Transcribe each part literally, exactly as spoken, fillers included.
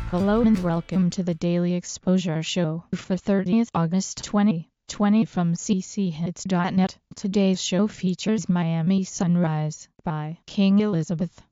Hello and welcome to the Daily Exposure Show for thirtieth August twenty twenty from c c hits dot net. Today's show features Miami Sunrise by King Elizabeth.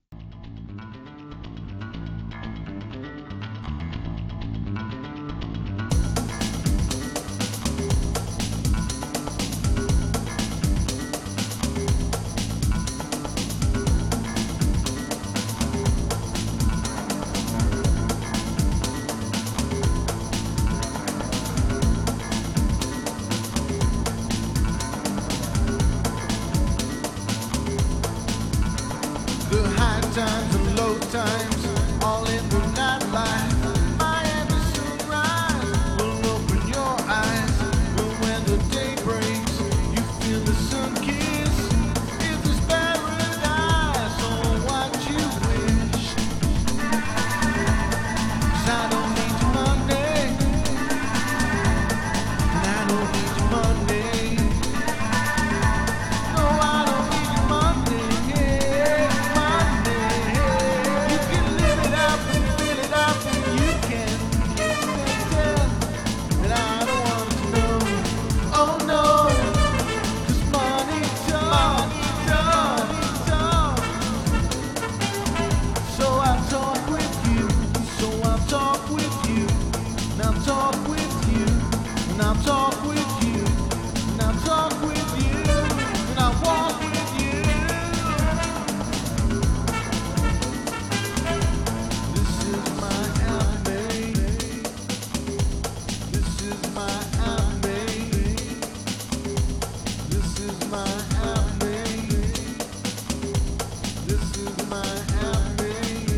The high times and low times, all in the nightlife. Miami sunrise will open your eyes. But when the day breaks, you feel the sun kiss. Is this paradise or what you wish? 'Cause I don't need your money, and I don't need your money. No, I don't need your money. I'll talk with you, and I'll talk with you, and I'll walk with you. This is my alley. This is my alley. This is my alley. This is my alley.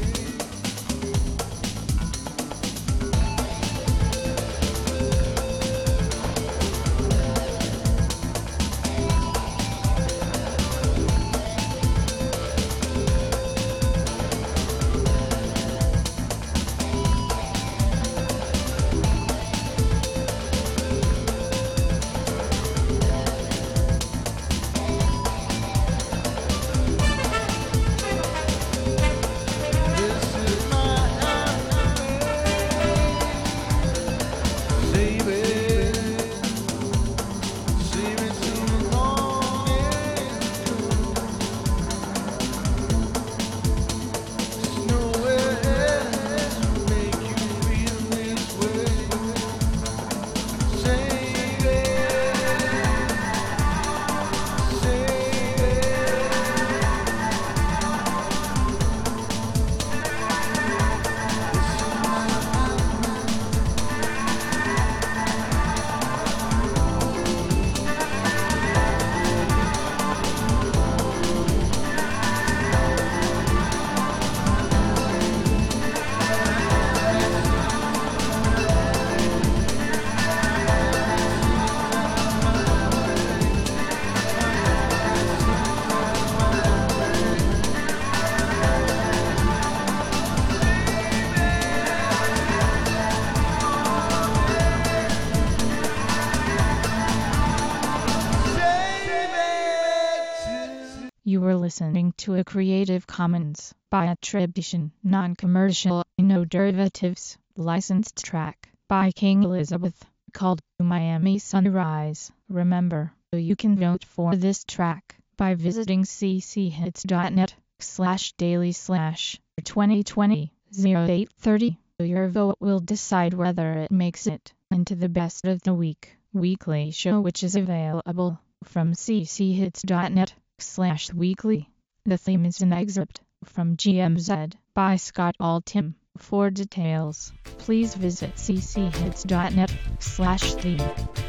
You were listening to a Creative Commons by attribution, non-commercial, no derivatives, licensed track by King Elizabeth called Miami Sunrise. Remember, you can vote for this track by visiting c c hits dot net slash daily slash twenty twenty oh eight thirty. Your vote will decide whether it makes it into the best of the week weekly show, which is available from c c hits dot net slash weekly. The theme is an excerpt from G M Z by Scott Altham. For details, please visit c c hits dot net slash theme.